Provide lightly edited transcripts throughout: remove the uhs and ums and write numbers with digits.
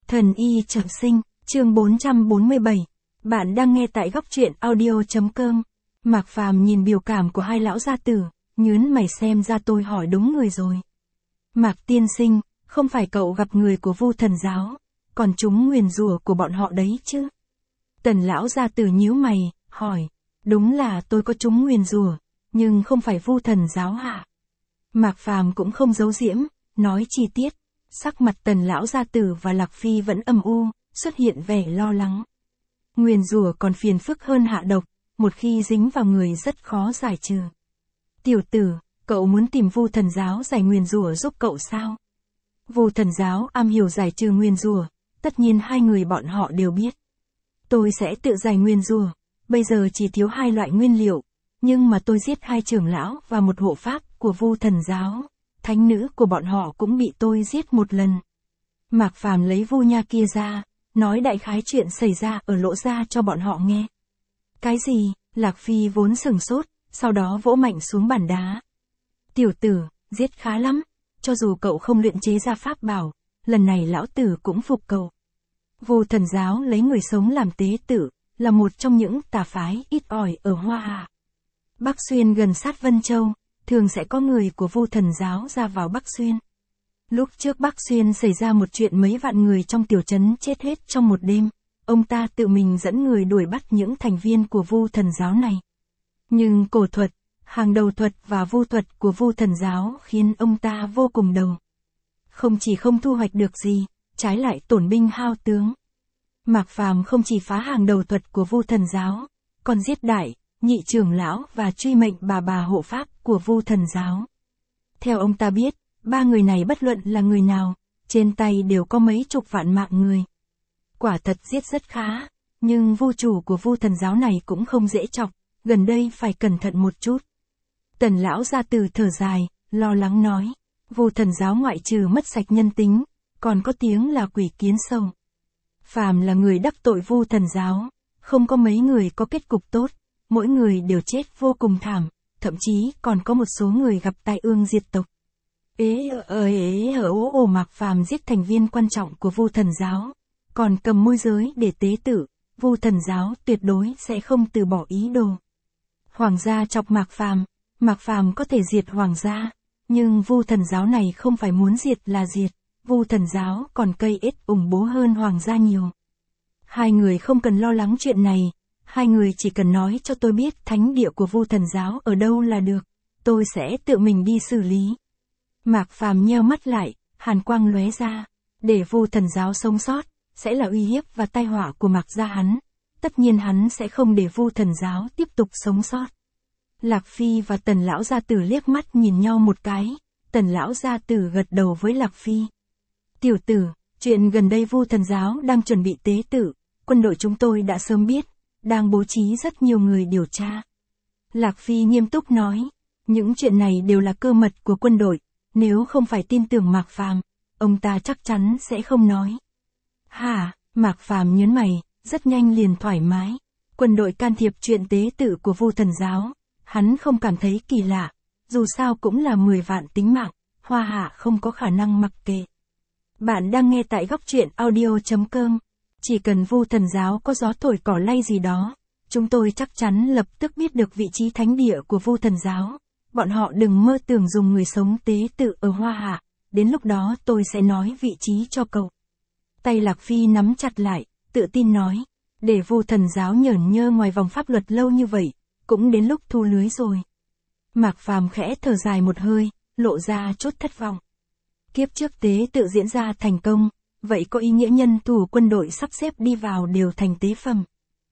Thần y trọng sinh, chương 447. Bạn đang nghe tại góc truyện audio.com. Mạc Phàm nhìn biểu cảm của hai lão gia tử, nhướng mày xem ra tôi hỏi đúng người rồi. Mạc tiên sinh, không phải cậu gặp người của Vu Thần giáo, còn chúng nguyền rủa của bọn họ đấy chứ? Tần lão gia tử nhíu mày, hỏi, đúng là tôi có chúng nguyền rủa, nhưng không phải Vu Thần giáo hả? Mạc Phàm cũng không giấu giễm, nói chi tiết. Sắc mặt Tần lão gia tử và Lạc Phi vẫn âm u, xuất hiện vẻ lo lắng. Nguyền rủa còn phiền phức hơn hạ độc, một khi dính vào người rất khó giải trừ. Tiểu tử, cậu muốn tìm Vu Thần giáo giải nguyền rủa giúp cậu sao? Vu Thần giáo am hiểu giải trừ nguyền rủa, tất nhiên hai người bọn họ đều biết. Tôi sẽ tự giải nguyền rủa, bây giờ chỉ thiếu 2 loại nguyên liệu, nhưng mà tôi giết 2 trưởng lão và 1 hộ pháp của Vu Thần giáo. Thánh nữ của bọn họ cũng bị tôi giết 1 lần. Mạc Phàm lấy vu nha kia ra, nói đại khái chuyện xảy ra ở Lỗ gia cho bọn họ nghe. Cái gì? Lạc Phi vốn sừng sốt, sau đó vỗ mạnh xuống bàn đá. Tiểu tử, giết khá lắm, cho dù cậu không luyện chế ra pháp bảo, lần này lão tử cũng phục cậu. Vu Thần giáo lấy người sống làm tế tự, là một trong những tà phái ít ỏi ở Hoa Hạ. Bắc Xuyên gần sát Vân Châu, thường sẽ có người của Vu Thần giáo ra vào Bắc Xuyên. Lúc trước Bắc Xuyên xảy ra một chuyện mấy vạn người trong tiểu trấn chết hết trong một đêm, ông ta tự mình dẫn người đuổi bắt những thành viên của Vu Thần giáo này. Nhưng cổ thuật, hàng đầu thuật và vu thuật của Vu Thần giáo khiến ông ta vô cùng đầu. Không chỉ không thu hoạch được gì, trái lại tổn binh hao tướng. Mạc Phàm không chỉ phá hàng đầu thuật của Vu Thần giáo, còn giết đại, nhị trưởng lão và truy mệnh bà hộ pháp của Vu Thần giáo. Theo ông ta biết, 3 người này bất luận là người nào, trên tay đều có mấy chục vạn mạng người. Quả thật giết rất khá, nhưng vu chủ của Vu Thần giáo này cũng không dễ chọc, gần đây phải cẩn thận một chút. Tần lão gia tử thở dài, lo lắng nói, Vu Thần giáo ngoại trừ mất sạch nhân tính, còn có tiếng là quỷ kiến sâu. Phàm là người đắc tội Vu Thần giáo, không có mấy người có kết cục tốt. Mỗi người đều chết vô cùng thảm, thậm chí còn có một số người gặp tai ương diệt tộc. Mạc Phàm giết thành viên quan trọng của Vu Thần giáo, còn cầm môi giới để tế tự, Vu Thần giáo tuyệt đối sẽ không từ bỏ ý đồ. Hoàng gia chọc Mạc Phàm có thể diệt hoàng gia, nhưng Vu Thần giáo này không phải muốn diệt là diệt, Vu Thần giáo còn cây ít ủng bố hơn hoàng gia nhiều. Hai người không cần lo lắng chuyện này. Hai người chỉ cần nói cho tôi biết thánh địa của Vu Thần giáo ở đâu là được, tôi sẽ tự mình đi xử lý. Mạc Phàm nheo mắt lại, hàn quang lóe ra, để Vu Thần giáo sống sót, sẽ là uy hiếp và tai họa của Mạc gia hắn, tất nhiên hắn sẽ không để Vu Thần giáo tiếp tục sống sót. Lạc Phi và Tần lão gia tử liếc mắt nhìn nhau một cái, Tần lão gia tử gật đầu với Lạc Phi. Tiểu tử, chuyện gần đây Vu Thần giáo đang chuẩn bị tế tự, quân đội chúng tôi đã sớm biết. Đang bố trí rất nhiều người điều tra. Lạc Phi nghiêm túc nói, những chuyện này đều là cơ mật của quân đội, nếu không phải tin tưởng Mạc Phàm, ông ta chắc chắn sẽ không nói. Hả? Mạc Phàm nhướng mày, rất nhanh liền thoải mái. Quân đội can thiệp chuyện tế tự của Vu Thần giáo, hắn không cảm thấy kỳ lạ, dù sao cũng là 10 vạn tính mạng, Hoa Hạ không có khả năng mặc kệ. Bạn đang nghe tại góc truyện audio.com. Chỉ cần Vu Thần giáo có gió thổi cỏ lay gì đó, chúng tôi chắc chắn lập tức biết được vị trí thánh địa của Vu Thần giáo. Bọn họ đừng mơ tưởng dùng người sống tế tự ở Hoa Hạ, đến lúc đó tôi sẽ nói vị trí cho cậu. Tay Lạc Phi nắm chặt lại, tự tin nói, để Vu Thần giáo nhởn nhơ ngoài vòng pháp luật lâu như vậy, cũng đến lúc thu lưới rồi. Mạc Phàm khẽ thở dài một hơi, lộ ra chút thất vọng. Kiếp trước tế tự diễn ra thành công. Vậy có ý nghĩa nhân thủ quân đội sắp xếp đi vào đều thành tế phẩm.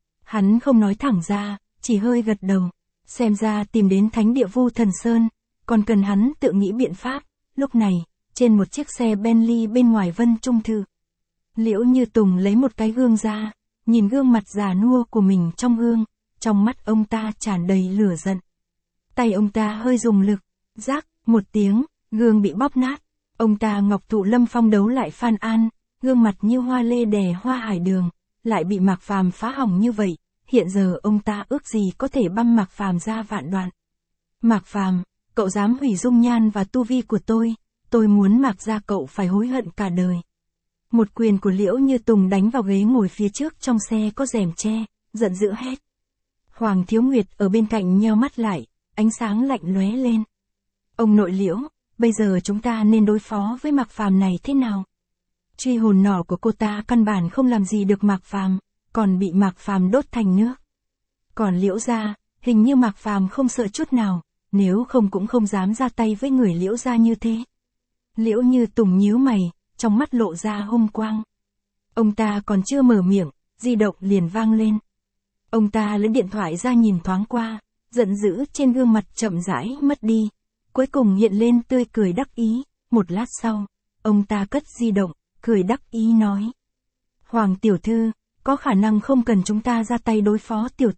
Hắn không nói thẳng ra, chỉ hơi gật đầu. Xem ra tìm đến thánh địa Vu Thần Sơn, còn cần hắn tự nghĩ biện pháp. Lúc này, trên một chiếc xe Bentley bên ngoài Vân Trung Thư, Liễu Như Tùng lấy một cái gương ra, nhìn gương mặt già nua của mình trong gương, trong mắt ông ta tràn đầy lửa giận. Tay ông ta hơi dùng lực, rắc, một tiếng, gương bị bóp nát. Ông ta Ngọc Thụ Lâm Phong đấu lại Phan An, gương mặt như hoa lê đè hoa hải đường, lại bị Mạc Phàm phá hỏng như vậy, hiện giờ ông ta ước gì có thể băm Mạc Phàm ra vạn đoạn. Mạc Phàm, cậu dám hủy dung nhan và tu vi của tôi muốn Mạc gia cậu phải hối hận cả đời. Một quyền của Liễu Như Tùng đánh vào ghế ngồi phía trước trong xe có rèm che, giận dữ hét. Hoàng Thiếu Nguyệt ở bên cạnh nheo mắt lại, ánh sáng lạnh lóe lên. Ông nội Liễu, bây giờ chúng ta nên đối phó với Mạc Phàm này thế nào? Truy hồn nỏ của cô ta căn bản không làm gì được Mạc Phàm, còn bị Mạc Phàm đốt thành nước. Còn Liễu gia, hình như Mạc Phàm không sợ chút nào, nếu không cũng không dám ra tay với người Liễu gia như thế. Liễu Như Tùng nhíu mày, trong mắt lộ ra hung quang. Ông ta còn chưa mở miệng, di động liền vang lên. Ông ta lấy điện thoại ra nhìn thoáng qua, giận dữ trên gương mặt chậm rãi mất đi, cuối cùng hiện lên tươi cười đắc ý. Một lát sau, ông ta cất di động, cười đắc ý nói. Hoàng tiểu thư, có khả năng không cần chúng ta ra tay đối phó tiểu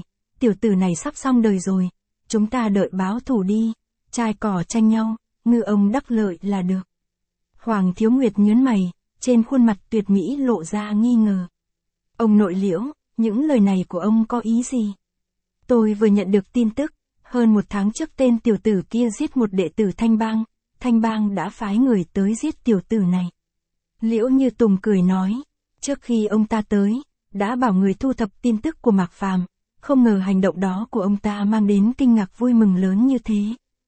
tử này sắp xong đời rồi, chúng ta đợi báo thù đi, trai cỏ tranh nhau, ngư ông đắc lợi là được. Hoàng Thiếu Nguyệt nhướng mày, trên khuôn mặt tuyệt mỹ lộ ra nghi ngờ. Ông nội Liễu, những lời này của ông có ý gì? Tôi vừa nhận được tin tức, hơn 1 tháng trước tên tiểu tử kia giết một đệ tử Thanh Bang đã phái người tới giết tiểu tử này. Liễu Như Tùng cười nói, trước khi ông ta tới, đã bảo người thu thập tin tức của Mạc Phàm, không ngờ hành động đó của ông ta mang đến kinh ngạc vui mừng lớn như thế.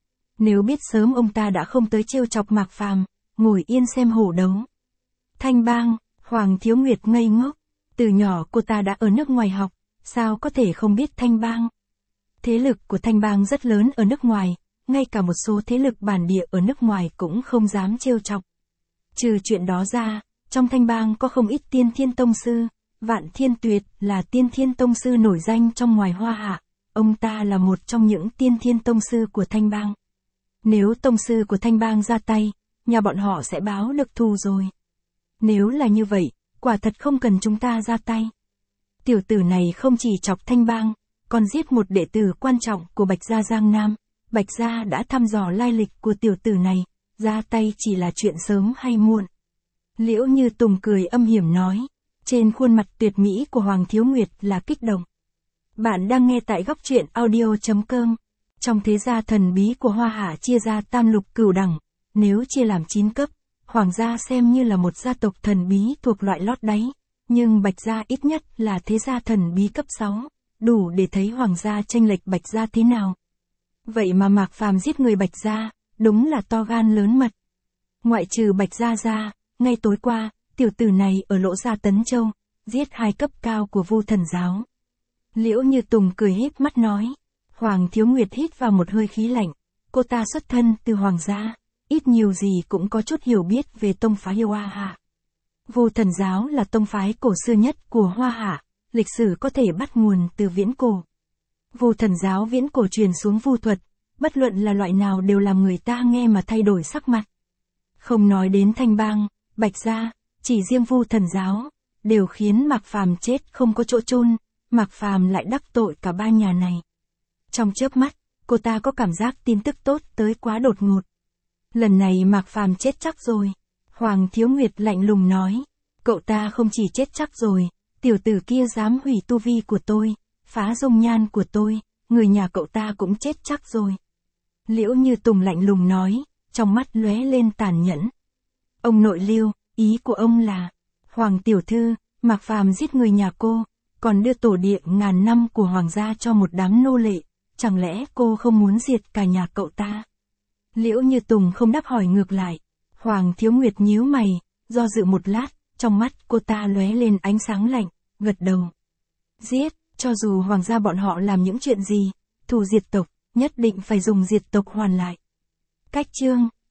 Nếu biết sớm ông ta đã không tới trêu chọc Mạc Phàm, ngồi yên xem hổ đấu. Thanh Bang, Hoàng Thiếu Nguyệt ngây ngốc, từ nhỏ cô ta đã ở nước ngoài học, sao có thể không biết Thanh Bang. Thế lực của Thanh Bang rất lớn ở nước ngoài, ngay cả một số thế lực bản địa ở nước ngoài cũng không dám trêu chọc. Trừ chuyện đó ra, trong Thanh Bang có không ít tiên thiên tông sư, Vạn Thiên Tuyệt là tiên thiên tông sư nổi danh trong ngoài Hoa Hạ, ông ta là một trong những tiên thiên tông sư của Thanh Bang. Nếu tông sư của Thanh Bang ra tay, nhà bọn họ sẽ báo được thù rồi. Nếu là như vậy, quả thật không cần chúng ta ra tay. Tiểu tử này không chỉ chọc Thanh Bang, còn giết một đệ tử quan trọng của Bạch Gia Giang Nam. Bạch Gia đã thăm dò lai lịch của tiểu tử này, ra tay chỉ là chuyện sớm hay muộn. Liễu Như Tùng cười âm hiểm nói, trên khuôn mặt tuyệt mỹ của Hoàng Thiếu Nguyệt là kích động. Bạn đang nghe tại góc truyện audio.com. Trong thế gia thần bí của Hoa Hạ chia ra tam lục cửu đẳng, nếu chia làm 9 cấp, Hoàng gia xem như là một gia tộc thần bí thuộc loại lót đáy, nhưng Bạch Gia ít nhất là thế gia thần bí cấp 6, đủ để thấy Hoàng gia chênh lệch Bạch Gia thế nào. Vậy mà Mạc Phàm giết người Bạch Gia, đúng là to gan lớn mật. Ngoại trừ Bạch Gia ra, ngay tối qua, tiểu tử này ở Lỗ Gia Tấn Châu, giết 2 cấp cao của Vu Thần giáo. Liễu Như Tùng cười híp mắt nói. Hoàng Thiếu Nguyệt hít vào một hơi khí lạnh, cô ta xuất thân từ Hoàng gia, ít nhiều gì cũng có chút hiểu biết về tông phái Hoa Hạ. Vu Thần giáo là tông phái cổ xưa nhất của Hoa Hạ, lịch sử có thể bắt nguồn từ viễn cổ. Vu Thần giáo viễn cổ truyền xuống vu thuật, bất luận là loại nào đều làm người ta nghe mà thay đổi sắc mặt. Không nói đến Thanh Bang, Bạch Gia, chỉ riêng Vu Thần giáo, đều khiến Mạc Phàm chết không có chỗ chôn, Mạc Phàm lại đắc tội cả 3 nhà này. Trong chớp mắt, cô ta có cảm giác tin tức tốt tới quá đột ngột. Lần này Mạc Phàm chết chắc rồi. Hoàng Thiếu Nguyệt lạnh lùng nói. Cậu ta không chỉ chết chắc rồi, tiểu tử kia dám hủy tu vi của tôi, phá dung nhan của tôi, người nhà cậu ta cũng chết chắc rồi. Liễu Như Tùng lạnh lùng nói, trong mắt lóe lên tàn nhẫn. Ông nội Liêu, ý của ông là, Hoàng tiểu thư, Mạc Phàm giết người nhà cô, còn đưa tổ địa ngàn năm của Hoàng gia cho một đám nô lệ. Chẳng lẽ cô không muốn diệt cả nhà cậu ta? Liễu Như Tùng không đáp hỏi ngược lại. Hoàng Thiếu Nguyệt nhíu mày, do dự một lát, trong mắt cô ta lóe lên ánh sáng lạnh, gật đầu. Giết, cho dù Hoàng gia bọn họ làm những chuyện gì, thù diệt tộc, nhất định phải dùng diệt tộc hoàn lại. Cách chương